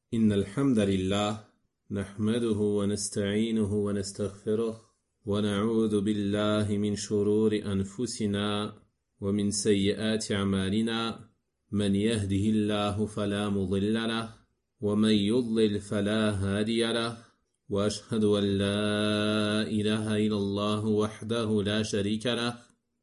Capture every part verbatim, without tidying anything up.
إن الحمد لله نحمده ونستعينه ونستغفره ونعوذ بالله من شرور أنفسنا ومن سيئات أعمالنا من يهده الله فلا مضل له ومن يضلل فلا هادي له وأشهد أن لا إله إلا الله وحده لا شريك له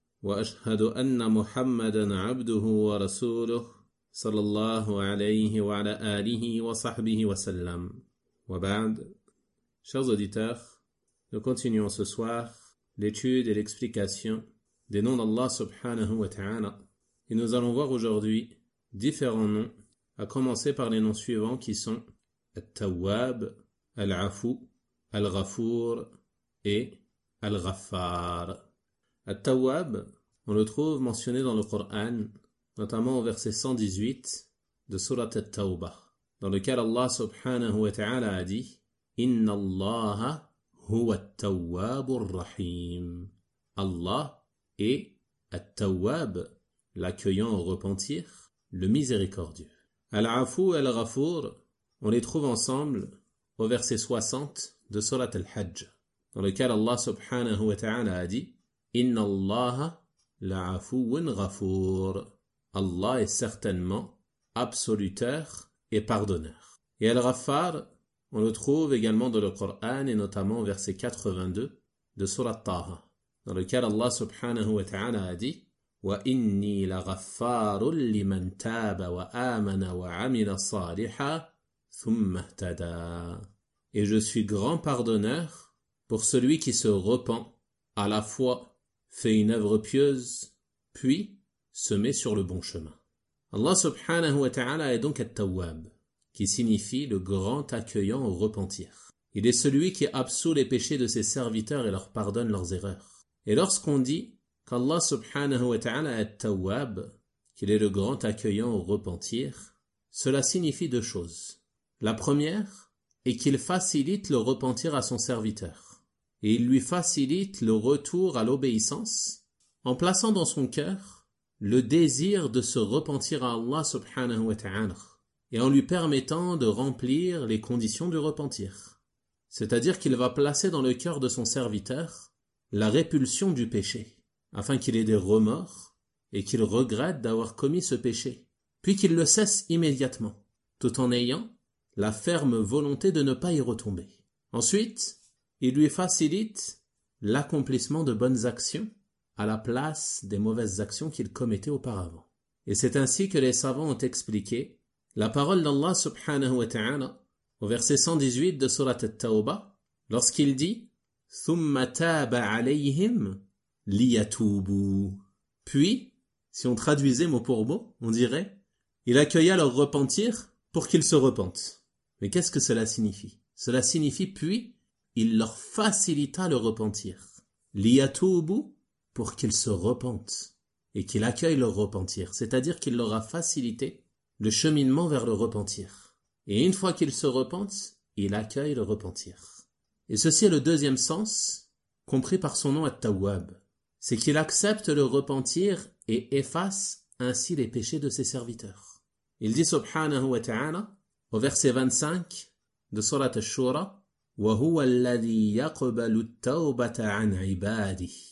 وأشهد أن محمدا عبده ورسوله صلى الله عليه وعلى آله وصحبه وسلم. وبعد, chers auditeurs, nous continuons ce soir l'étude et l'explication des noms d'Allah subhanahu wa ta'ala. Et nous allons voir aujourd'hui différents noms, à commencer par les noms suivants qui sont Al-Tawwab, Al-Afu, Al-Ghafour et Al-Ghaffar. Al-Tawwab, on le trouve mentionné dans le Coran, notamment au verset cent dix-huit de Surat At-Tawbah, dans lequel Allah subhanahu wa ta'ala a dit « Inna Allaha huwa at-tawwabur rahim » Allah est At-Tawwab, l'accueillant au repentir, le miséricordieux. Al-Afu et Al-Ghafour, on les trouve ensemble au verset soixante de Surat Al-Hajj, dans lequel Allah subhanahu wa ta'ala a dit « Inna Allaha la'afuwun ghafour » Allah est certainement absoluteur et pardonneur. Et Al-Ghaffar, on le trouve également dans le Coran et notamment au verset quatre-vingt-deux de Surat Taha, dans lequel Allah subhanahu wa ta'ala a dit Wa inni la ghaffarun liman taba wa amana wa amila saliha thumma ihtada. Et je suis grand pardonneur pour celui qui se repent, à la fois fait une œuvre pieuse, puis se met sur le bon chemin. Allah subhanahu wa ta'ala est donc At-Tawwab, qui signifie le grand accueillant au repentir. Il est celui qui absout les péchés de ses serviteurs et leur pardonne leurs erreurs. Et lorsqu'on dit qu'Allah subhanahu wa ta'ala est At-Tawwab, qu'il est le grand accueillant au repentir, cela signifie deux choses. La première est qu'il facilite le repentir à son serviteur, et il lui facilite le retour à l'obéissance en plaçant dans son cœur le désir de se repentir à Allah subhanahu wa ta'ala et en lui permettant de remplir les conditions du repentir. C'est-à-dire qu'il va placer dans le cœur de son serviteur la répulsion du péché, afin qu'il ait des remords et qu'il regrette d'avoir commis ce péché, puis qu'il le cesse immédiatement, tout en ayant la ferme volonté de ne pas y retomber. Ensuite, il lui facilite l'accomplissement de bonnes actions à la place des mauvaises actions qu'il commettait auparavant. Et c'est ainsi que les savants ont expliqué la parole d'Allah subhanahu wa ta'ala au verset cent dix-huit de Surat At-Tawbah, lorsqu'il dit « Thumma taba alayhim liyatubu » Puis, si on traduisait mot pour mot, on dirait « Il accueilla leur repentir pour qu'ils se repentent ». Mais qu'est-ce que cela signifie? Cela signifie « Puis, il leur facilita le repentir ». Liyatubu, pour qu'ils se repentent et qu'ils accueillent leur repentir, c'est-à-dire qu'il leur a facilité le cheminement vers le repentir. Et une fois qu'ils se repentent, il accueille le repentir. Et ceci est le deuxième sens, compris par son nom At-Tawwab, c'est qu'il accepte le repentir et efface ainsi les péchés de ses serviteurs. Il dit subhanahu wa ta'ala, au verset vingt-cinq de Surat Ash-Shura, « Wa huwa alladhi yaqbalu at-tawbata an ibadihi.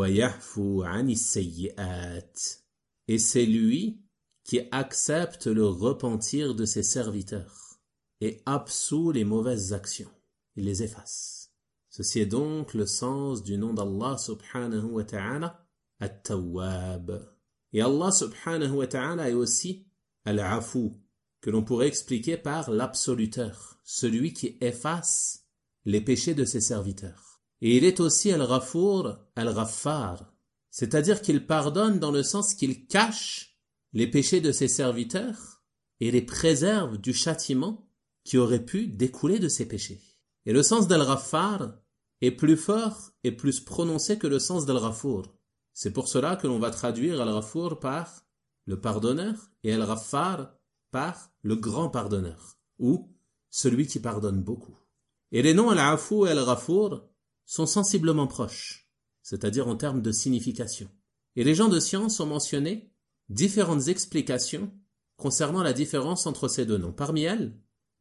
Et c'est lui qui accepte le repentir de ses serviteurs et absout les mauvaises actions. Il les efface. Ceci est donc le sens du nom d'Allah subhanahu wa ta'ala, At-Tawwab. Et Allah subhanahu wa ta'ala est aussi Al-Afu, que l'on pourrait expliquer par l'absoluteur, celui qui efface les péchés de ses serviteurs. Et il est aussi Al-Ghafour, Al-Ghaffar, c'est-à-dire qu'il pardonne dans le sens qu'il cache les péchés de ses serviteurs et les préserve du châtiment qui aurait pu découler de ces péchés. Et le sens d'Al-Ghaffar est plus fort et plus prononcé que le sens d'Al-Ghafour. C'est pour cela que l'on va traduire Al-Ghafour par le pardonneur et Al-Ghaffar par le grand pardonneur, ou celui qui pardonne beaucoup. Et les noms Al-Afu et Al-Ghafour sont sensiblement proches, c'est-à-dire en termes de signification. Et les gens de science ont mentionné différentes explications concernant la différence entre ces deux noms. Parmi elles,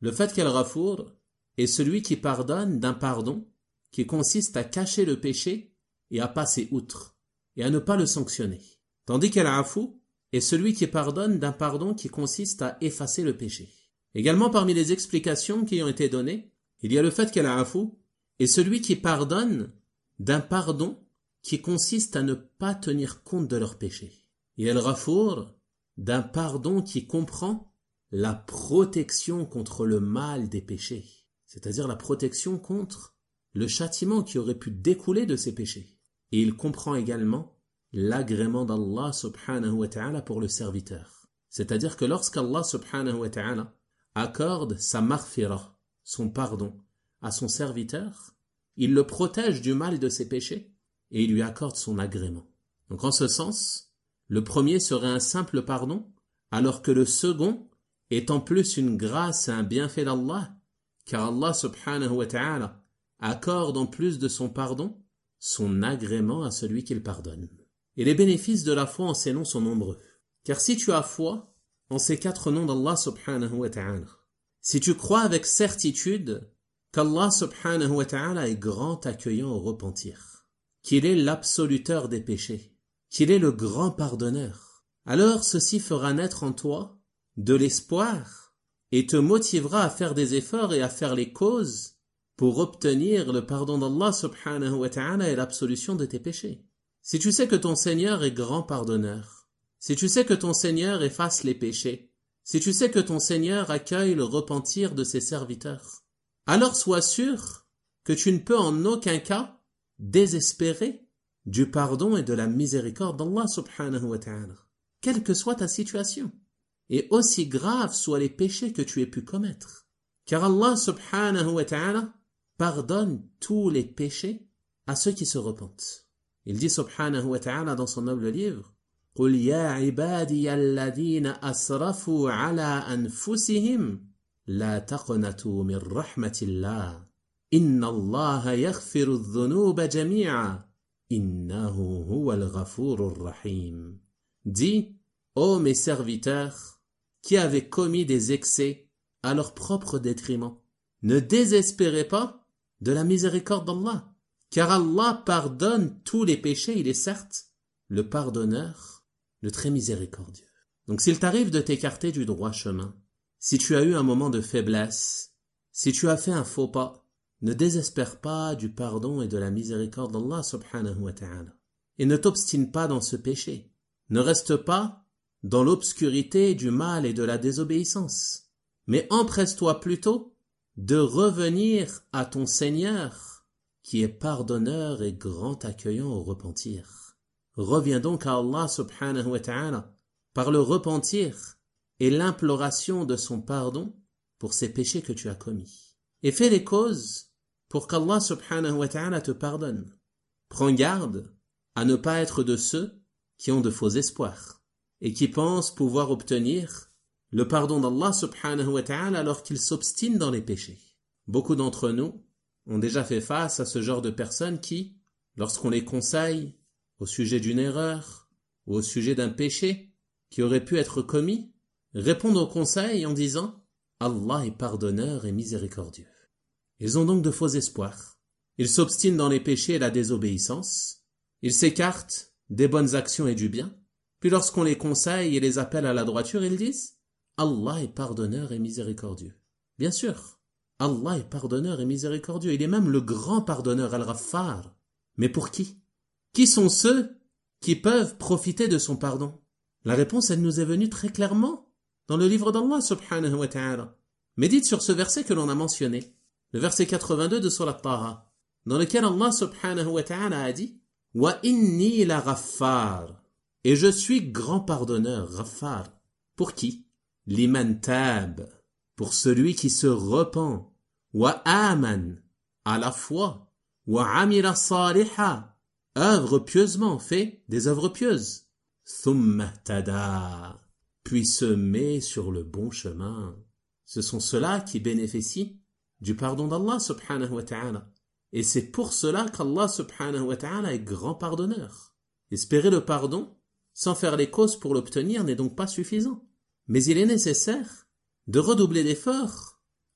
Le fait qu'Al-Ghafour est celui qui pardonne d'un pardon qui consiste à cacher le péché et à passer outre, et à ne pas le sanctionner. Tandis qu'Al-Afou est celui qui pardonne d'un pardon qui consiste à effacer le péché. Également parmi les explications qui ont été données, il y a le fait qu'Al-Afou est celui qui pardonne d'un pardon qui consiste à ne pas tenir compte de leur péché. Et Al-Ghafour d'un pardon qui comprend la protection contre le mal des péchés, c'est-à-dire la protection contre le châtiment qui aurait pu découler de ces péchés. Et il comprend également l'agrément d'Allah subhanahu wa ta'ala pour le serviteur. C'est-à-dire que lorsqu'Allah subhanahu wa ta'ala accorde sa maghfirah, son pardon, à son serviteur, il le protège du mal de ses péchés et il lui accorde son agrément. Donc en ce sens, le premier serait un simple pardon, alors que le second est en plus une grâce et un bienfait d'Allah, car Allah subhanahu wa ta'ala accorde en plus de son pardon son agrément à celui qu'il pardonne. Et les bénéfices de la foi en ces noms sont nombreux. Car si tu as foi en ces quatre noms d'Allah subhanahu wa ta'ala, si tu crois avec certitude qu'Allah subhanahu wa ta'ala est grand accueillant au repentir, qu'il est l'absoluteur des péchés, qu'il est le grand pardonneur, alors ceci fera naître en toi de l'espoir et te motivera à faire des efforts et à faire les causes pour obtenir le pardon d'Allah subhanahu wa ta'ala et l'absolution de tes péchés. Si tu sais que ton Seigneur est grand pardonneur, si tu sais que ton Seigneur efface les péchés, si tu sais que ton Seigneur accueille le repentir de ses serviteurs, alors sois sûr que tu ne peux en aucun cas désespérer du pardon et de la miséricorde d'Allah subhanahu wa ta'ala, quelle que soit ta situation, et aussi graves soient les péchés que tu aies pu commettre. Car Allah subhanahu wa ta'ala pardonne tous les péchés à ceux qui se repentent. Il dit subhanahu wa ta'ala dans son noble livre, قُلْ يَا عِبَادِيَ الَّذِينَ أَسْرَفُوا عَلَىٰ أَنفُسِهِمْ لَا تَقْنَطُوا مِنْ رَحْمَةِ اللَّهِ إِنَّ اللَّهَ يَغْفِرُ الذُّنُوبَ جَمِيعًا إِنَّهُ هُوَ الْغَفُورُ الرَّحِيمُ. Dis, ô mes serviteurs, qui avez commis des excès à leur propre détriment, ne désespérez pas de la miséricorde d'Allah, car Allah pardonne tous les péchés, il est certes le pardonneur, le très miséricordieux. Donc s'il t'arrive de t'écarter du droit chemin, si tu as eu un moment de faiblesse, si tu as fait un faux pas, ne désespère pas du pardon et de la miséricorde d'Allah subhanahu wa ta'ala. Et ne t'obstine pas dans ce péché. Ne reste pas dans l'obscurité du mal et de la désobéissance, mais empresse-toi plutôt de revenir à ton Seigneur, qui est pardonneur et grand accueillant au repentir. Reviens donc à Allah subhanahu wa ta'ala par le repentir et l'imploration de son pardon pour ces péchés que tu as commis. Et fais les causes pour qu'Allah subhanahu wa ta'ala te pardonne. Prends garde à ne pas être de ceux qui ont de faux espoirs et qui pensent pouvoir obtenir le pardon d'Allah subhanahu wa ta'ala alors qu'ils s'obstinent dans les péchés. Beaucoup d'entre nous ont déjà fait face à ce genre de personnes qui, lorsqu'on les conseille au sujet d'une erreur ou au sujet d'un péché qui aurait pu être commis, répondent au conseil en disant « Allah est pardonneur et miséricordieux ». Ils ont donc de faux espoirs. Ils s'obstinent dans les péchés et la désobéissance. Ils s'écartent des bonnes actions et du bien. Puis lorsqu'on les conseille et les appelle à la droiture, ils disent « Allah est pardonneur et miséricordieux ». Bien sûr, Allah est pardonneur et miséricordieux. Il est même le grand pardonneur, Al-Ghaffar. Mais pour qui? Qui sont ceux qui peuvent profiter de son pardon? La réponse, elle nous est venue très clairement dans le livre d'Allah subhanahu wa ta'ala. Médite sur ce verset que l'on a mentionné, le verset quatre-vingt-deux de Surat Taha, dans lequel Allah subhanahu wa ta'ala a dit « Wa inni la ghaffar » et je suis grand pardonneur, Ghaffar. Pour qui? Liman tab, pour celui qui se repent. Wa aman, à la foi. Wa amila saliha, œuvre pieusement, fait des œuvres pieuses. Thumma tada, puis se met sur le bon chemin. Ce sont ceux-là qui bénéficient du pardon d'Allah subhanahu wa ta'ala. Et c'est pour cela qu'Allah subhanahu wa ta'ala est grand pardonneur. Espérer le pardon sans faire les causes pour l'obtenir n'est donc pas suffisant. Mais il est nécessaire de redoubler d'efforts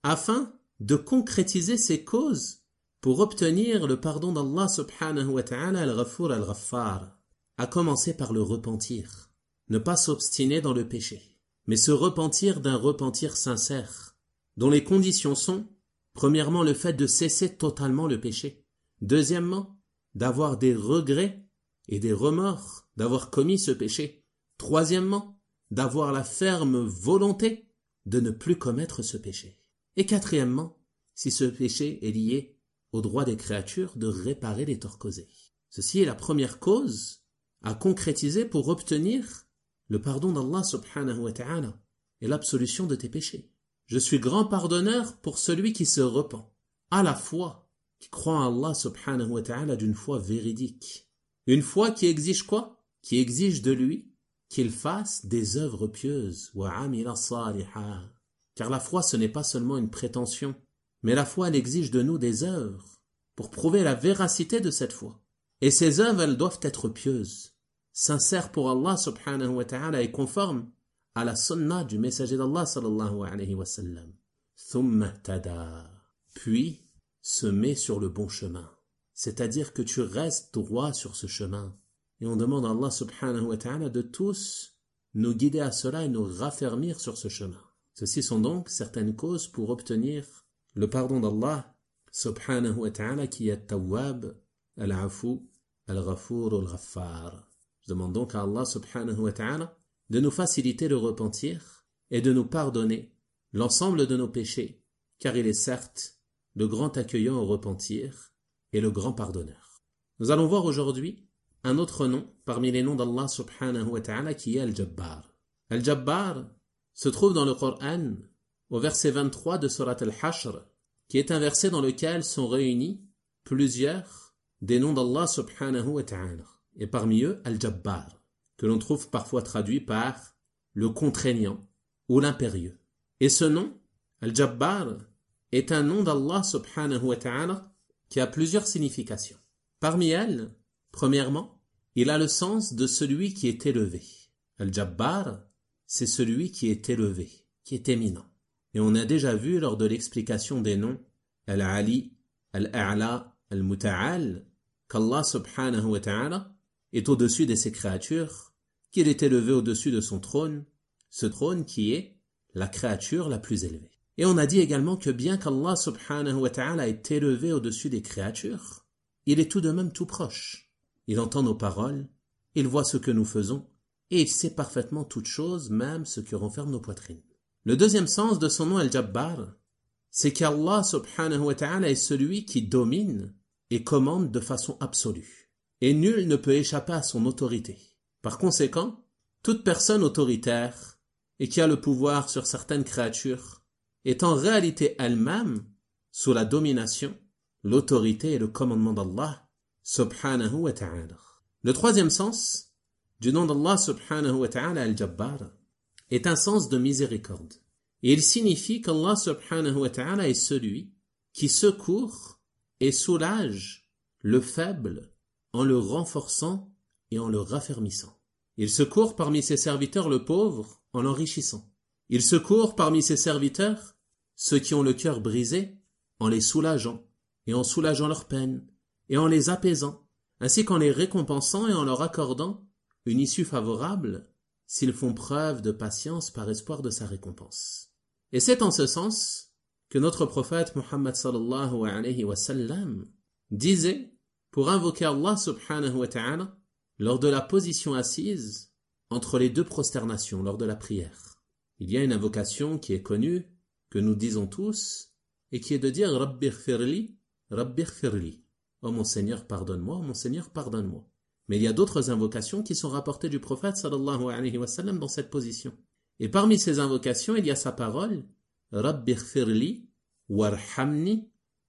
afin de concrétiser ses causes pour obtenir le pardon d'Allah subhanahu wa ta'ala al-Ghafour al-Ghaffar, à commencer par le repentir, ne pas s'obstiner dans le péché, mais se repentir d'un repentir sincère, dont les conditions sont, premièrement, le fait de cesser totalement le péché, deuxièmement, d'avoir des regrets et des remords d'avoir commis ce péché, troisièmement, d'avoir la ferme volonté de ne plus commettre ce péché, et quatrièmement, si ce péché est lié au droit des créatures de réparer les torts causés. Ceci est la première cause à concrétiser pour obtenir le pardon d'Allah subhanahu wa ta'ala et l'absolution de tes péchés. Je suis grand pardonneur pour celui qui se repent, à la foi, qui croit en Allah subhanahu wa ta'ala d'une foi véridique. Une foi qui exige quoi? Qui exige de lui qu'il fasse des œuvres pieuses. Wa amila saliha. Car la foi, ce n'est pas seulement une prétention, mais la foi, elle exige de nous des œuvres pour prouver la véracité de cette foi. Et ces œuvres, elles doivent être pieuses, sincères pour Allah subhanahu wa ta'ala et conformes à la sunna du messager d'Allah sallallahu alayhi wa sallam. Thumma tada. Puis, se met sur le bon chemin. C'est-à-dire que tu restes droit sur ce chemin. Et on demande à Allah subhanahu wa ta'ala de tous nous guider à cela et nous raffermir sur ce chemin. Ceci sont donc certaines causes pour obtenir le pardon d'Allah subhanahu wa ta'ala qui est Tawwab, Al-Afu, Al-Ghafour, Al-Ghaffar. Je demande donc à Allah subhanahu wa ta'ala de nous faciliter le repentir et de nous pardonner l'ensemble de nos péchés, car il est certes le grand accueillant au repentir et le grand pardonneur. Nous allons voir aujourd'hui un autre nom parmi les noms d'Allah subhanahu wa ta'ala qui est Al-Jabbar. Al-Jabbar se trouve dans le Coran au verset vingt-trois de Surat Al-Hashr, qui est un verset dans lequel sont réunis plusieurs des noms d'Allah subhanahu wa ta'ala. Et parmi eux, Al-Jabbar, que l'on trouve parfois traduit par le contraignant ou l'impérieux. Et ce nom, Al-Jabbar, est un nom d'Allah subhanahu wa ta'ala qui a plusieurs significations. Parmi elles, premièrement, il a le sens de celui qui est élevé. Al-Jabbar, c'est celui qui est élevé, qui est éminent. Et on a déjà vu lors de l'explication des noms Al-Ali, Al-A'la, Al-Muta'al, qu'Allah subhanahu wa ta'ala est au-dessus de ses créatures, qu'il est élevé au-dessus de son trône, ce trône qui est la créature la plus élevée. Et on a dit également que bien qu'Allah subhanahu wa ta'ala est élevé au-dessus des créatures, il est tout de même tout proche. Il entend nos paroles, il voit ce que nous faisons, et il sait parfaitement toutes choses, même ce que renferment nos poitrines. Le deuxième sens de son nom Al-Jabbar, c'est qu'Allah subhanahu wa ta'ala est celui qui domine et commande de façon absolue. Et nul ne peut échapper à son autorité. Par conséquent, toute personne autoritaire et qui a le pouvoir sur certaines créatures est en réalité elle-même sous la domination, l'autorité et le commandement d'Allah subhanahu wa ta'ala. Le troisième sens du nom d'Allah subhanahu wa ta'ala Al-Jabbar est un sens de miséricorde. Et il signifie qu'Allah subhanahu wa ta'ala est celui qui secourt et soulage le faible en le renforçant et en le raffermissant. Il secourt parmi ses serviteurs le pauvre en l'enrichissant. Il secourt parmi ses serviteurs ceux qui ont le cœur brisé en les soulageant et en soulageant leur peine et en les apaisant, ainsi qu'en les récompensant et en leur accordant une issue favorable s'ils font preuve de patience par espoir de sa récompense. Et c'est en ce sens que notre prophète Muhammad sallallahu alayhi wa sallam disait, pour invoquer Allah subhanahu wa ta'ala, lors de la position assise entre les deux prosternations, lors de la prière. Il y a une invocation qui est connue, que nous disons tous, et qui est de dire « Rabbi ghfirli, Rabbi ghfirli » « Oh mon Seigneur, pardonne-moi, oh mon Seigneur, pardonne-moi » Mais il y a d'autres invocations qui sont rapportées du prophète sallallahu alayhi wa sallam dans cette position. Et parmi ces invocations, il y a sa parole « Rabbi ghfirli, warhamni,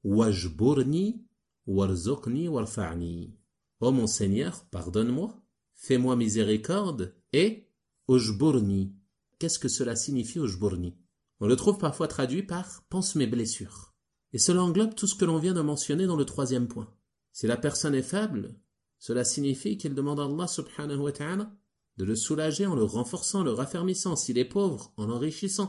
wajburni, warzuqni, warfa'ni » Oh mon Seigneur, pardonne-moi, fais-moi miséricorde et ujburni. Qu'est-ce que cela signifie ujburni? On le trouve parfois traduit par « pense mes blessures ». Et cela englobe tout ce que l'on vient de mentionner dans le troisième point. Si la personne est faible, cela signifie qu'il demande à Allah subhanahu wa ta'ala de le soulager en le renforçant, le raffermissant. S'il est pauvre, en l'enrichissant.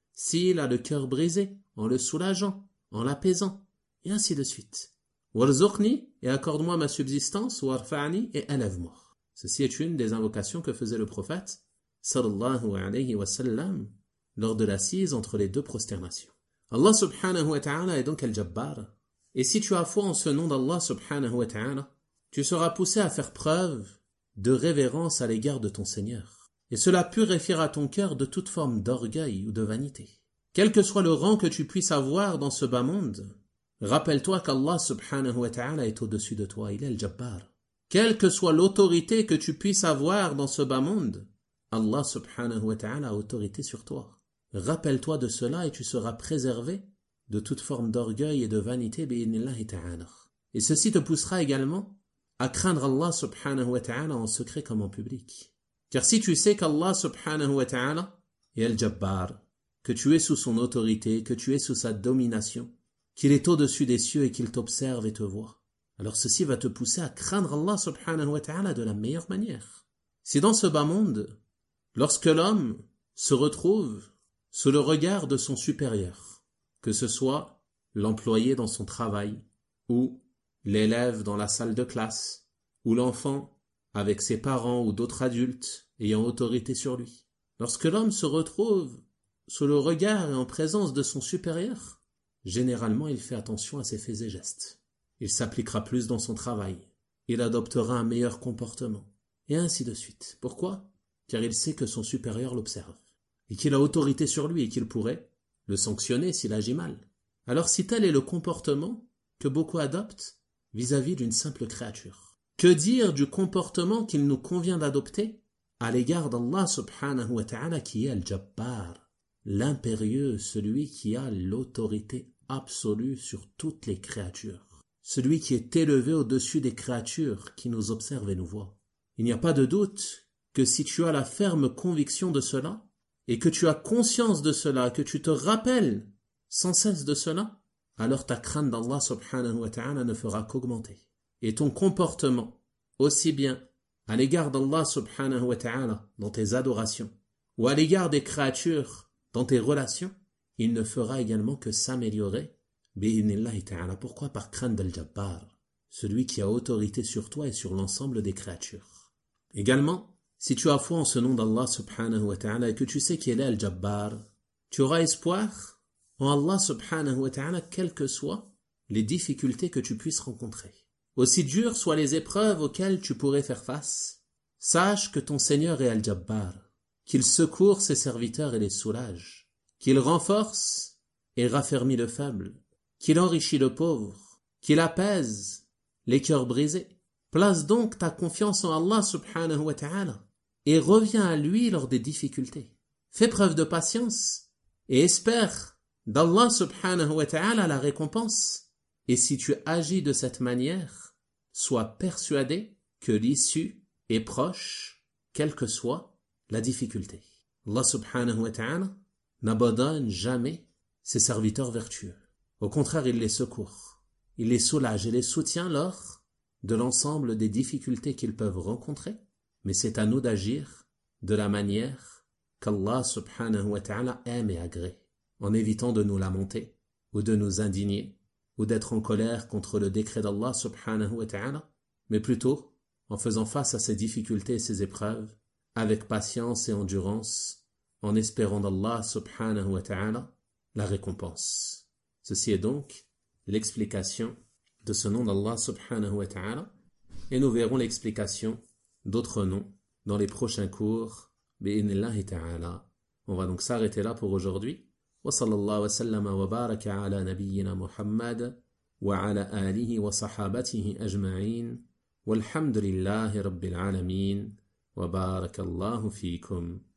s'il a le cœur brisé, en le soulageant, en l'apaisant, et ainsi de suite. Warzuqni, et accorde-moi ma subsistance, warfa'ni, et élève-moi. Ceci est une des invocations que faisait le prophète, sallallahu alayhi wa sallam, lors de l'assise entre les deux prosternations. Allah subhanahu wa ta'ala est donc Al-Jabbar. Et si tu as foi en ce nom d'Allah subhanahu wa ta'ala, tu seras poussé à faire preuve de révérence à l'égard de ton Seigneur. Et cela purifiera ton cœur de toute forme d'orgueil ou de vanité. Quel que soit le rang que tu puisses avoir dans ce bas monde, rappelle-toi qu'Allah subhanahu wa ta'ala est au-dessus de toi, il est Al-Jabbar. Quelle que soit l'autorité que tu puisses avoir dans ce bas monde, Allah subhanahu wa ta'ala a autorité sur toi. Rappelle-toi de cela et tu seras préservé de toute forme d'orgueil et de vanité bi'idhnillahi ta'ala. Et ceci te poussera également à craindre Allah subhanahu wa ta'ala en secret comme en public. Car si tu sais qu'Allah subhanahu wa ta'ala est Al-Jabbar, que tu es sous son autorité, que tu es sous sa domination, qu'il est au-dessus des cieux et qu'il t'observe et te voit, alors ceci va te pousser à craindre Allah subhanahu wa ta'ala de la meilleure manière. Si dans ce bas monde, lorsque l'homme se retrouve sous le regard de son supérieur, que ce soit l'employé dans son travail, ou l'élève dans la salle de classe, ou l'enfant avec ses parents ou d'autres adultes ayant autorité sur lui. Lorsque l'homme se retrouve sous le regard et en présence de son supérieur, généralement il fait attention à ses faits et gestes. Il s'appliquera plus dans son travail, il adoptera un meilleur comportement, et ainsi de suite. Pourquoi ? Car il sait que son supérieur l'observe, et qu'il a autorité sur lui et qu'il pourrait le sanctionner s'il agit mal. Alors si tel est le comportement que beaucoup adoptent vis-à-vis d'une simple créature, que dire du comportement qu'il nous convient d'adopter à l'égard d'Allah subhanahu wa ta'ala qui est Al-Jabbar, l'impérieux, celui qui a l'autorité absolue sur toutes les créatures, celui qui est élevé au-dessus des créatures qui nous observent et nous voient. Il n'y a pas de doute que si tu as la ferme conviction de cela, et que tu as conscience de cela, que tu te rappelles sans cesse de cela, alors ta crainte d'Allah subhanahu wa ta'ala ne fera qu'augmenter. Et ton comportement, aussi bien à l'égard d'Allah subhanahu wa ta'ala dans tes adorations, ou à l'égard des créatures dans tes relations, il ne fera également que s'améliorer. Bi'idhnillahi ta'ala. Pourquoi ? Par crainte d'Al-Jabbar, celui qui a autorité sur toi et sur l'ensemble des créatures. Également, si tu as foi en ce nom d'Allah subhanahu wa ta'ala et que tu sais qu'il est Al-Jabbar, tu auras espoir en Allah subhanahu wa ta'ala quelles que soient les difficultés que tu puisses rencontrer. Aussi dures soient les épreuves auxquelles tu pourrais faire face, sache que ton Seigneur est Al-Jabbar, qu'il secourt ses serviteurs et les soulage, qu'il renforce et raffermit le faible, qu'il enrichit le pauvre, qu'il apaise les cœurs brisés. Place donc ta confiance en Allah subhanahu wa ta'ala et reviens à lui lors des difficultés. Fais preuve de patience et espère d'Allah subhanahu wa ta'ala la récompense. Et si tu agis de cette manière, sois persuadé que l'issue est proche, quelle que soit la difficulté. Allah subhanahu wa ta'ala n'abandonne jamais ses serviteurs vertueux. Au contraire, il les secourt, il les soulage et les soutient lors de l'ensemble des difficultés qu'ils peuvent rencontrer, mais c'est à nous d'agir de la manière qu'Allah subhanahu wa ta'ala aime et agrée, en évitant de nous lamenter, ou de nous indigner, ou d'être en colère contre le décret d'Allah subhanahu wa ta'ala, mais plutôt en faisant face à ces difficultés et ces épreuves, avec patience et endurance, en espérant d'Allah subhanahu wa ta'ala la récompense. Ceci est donc l'explication de ce nom d'Allah subhanahu wa ta'ala, et nous verrons l'explication d'autres noms dans les prochains cours bi'idhnillahi ta'ala. On va donc s'arrêter là pour aujourd'hui. Wa sallallahu wa sallama wa baraka ala nabiyyina Muhammad wa ala alihi wa sahabatihi ajma'in walhamdulillahi rabbil alamin wa barakallahu fikum.